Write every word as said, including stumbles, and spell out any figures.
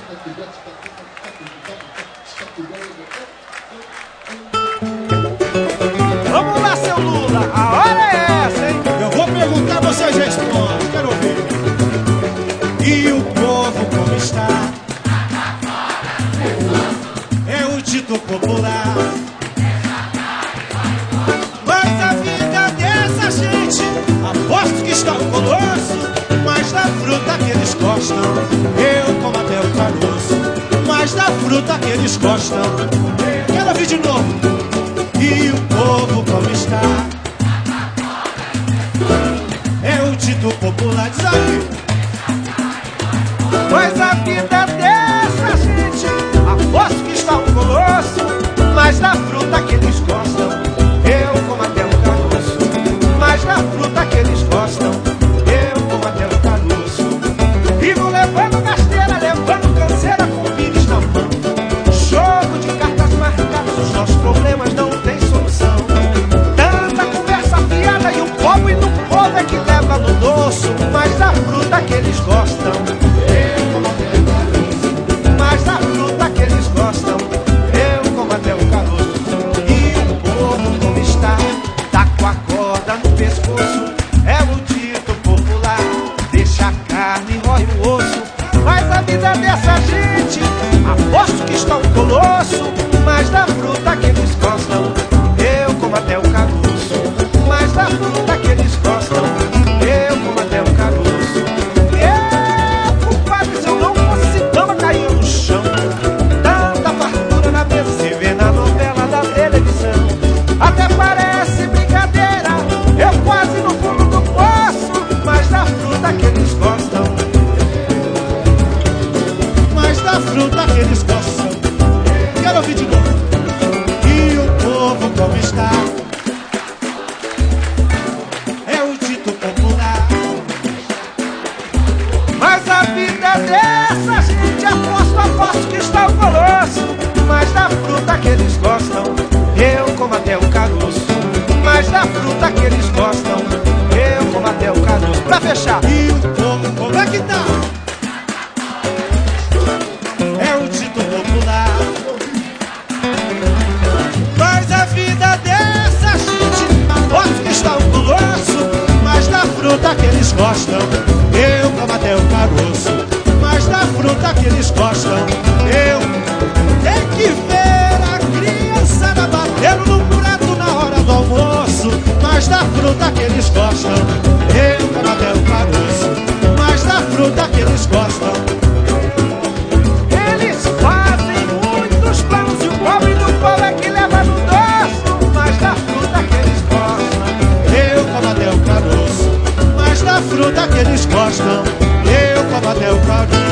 Vamos lá, seu Lula, a hora é essa, hein? Eu vou perguntar, vocês respondem, quero ouvir. E o povo como está? É o dito popular. Mas a vida dessa gente, aposto que está um colosso. Mas da fruta que eles gostam, eu como até o caroço. Mas da fruta que eles gostam, quero ouvir de novo. E o povo como está? É o dito popular, diz aí. Mas a vida dessa gente, aposto que está um colosso. Mas da fruta que eles gostam, eu como até o caroço. Mas da fruta que eles gostam, eu como até o caroço. Vivo levando rasteira, levando canseira com o pires na mão. Jogo de cartas marcadas, os nossos problemas não têm solução. Tanta conversa fiada e o povo e do povo é que leva no doce. Mas da fruta que eles gostam, eu como até o caroço. Mas da fruta que eles gostam, eu como até o caroço. E o povo como está, tá com a corda no pescoço. É o dito popular, deixa a carne, rói o osso. Mas a vida dessa gente, aposto que está um colosso. Mas da fruta que eles gostam, eu como até o caroço. Mas da fruta que eles gostam, eu como até o caroço. Eu, compadre, se eu não fosse cigana, caía no chão. Tanta fartura na mesa se vê na novela da televisão. Até parece brincadeira, eu quase no fundo do poço. Mas da fruta que eles gostam, Mas da fruta que eles gostam, quero ouvir de novo. E o povo como está? É o dito popular. mas a vida dessa gente, aposto, aposto que está o colosso. Mas da fruta que eles gostam, eu como até o caroço. Mas da fruta que eles gostam, eu como até o caroço. Pra fechar, E o povo como é que tá? É o dito popular. Mas a vida dessa gente, aposto que está um colosso. Mas da fruta que eles gostam, eu como até o caroço. Mas da fruta que eles gostam, eu tenho que ver a criançada batendo no prato na hora do almoço. Mas da fruta que eles gostam, eu como até o caroço. Mas da fruta que eles gostam, eles fazem muitos planos e o pobre do povo é que leva no doce. Mas da fruta que eles gostam, eu como até o caroço. Mas da fruta que eles gostam, eu como até o caroço.